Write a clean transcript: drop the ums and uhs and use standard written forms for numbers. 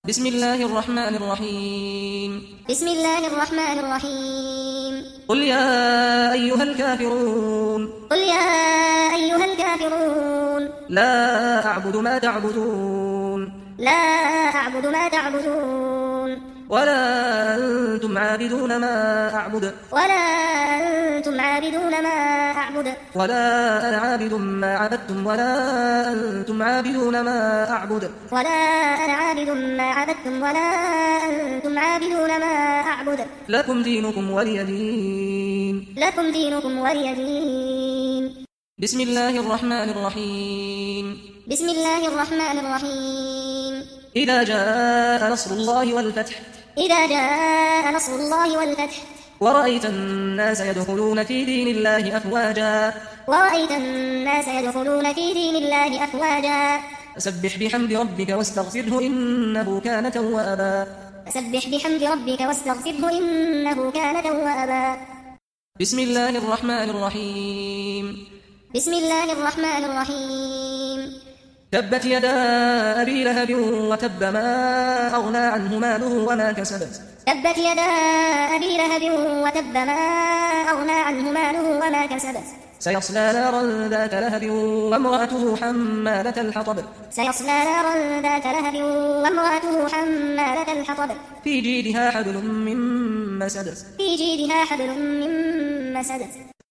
بسم الله الرحمن الرحيم بسم الله الرحمن الرحيم قل يا أيها الكافرون قل يا أيها الكافرون لا أعبد ما تعبدون لا أعبد ما تعبدون ولا أنتم عابدون ما أعبد ولا أنتم عابدون ما أعبد ولا أنا عابد ما عبدتم ولا أنتم عابدون ما أعبد ولا أنا عابد ما عبدتم ولا أنتم عابدون ما أعبد لكم دينكم ولي دين لكم دينكم ولي دين بسم الله الرحمن الرحيم بسم الله الرحمن الرحيم إذا جاء نصر الله والفتح إذا جاء نصر الله والفتح ورأيت الناس يدخلون في دين الله أفواجا ورأيت الناس يدخلون في دين الله أفواجا فسبح بحمد ربك واستغفره إنه كان توابا فسبح بحمد ربك واستغفره إنه كان توابا بسم الله الرحمن الرحيم بسم الله الرحمن الرحيم تبت يدا أبي لهب وتب ما أغنى عنه ماله وما كسب تبت يدا أبي لهب وتب ما أغنى عنه ماله وما كسب سيصلى نارا ذات لهب وامرأته حمالة الحطب سيصلى نارا ذات لهب وامرأته حمالة الحطب في جيدها حبل من مسد في جيدها حبل من مسد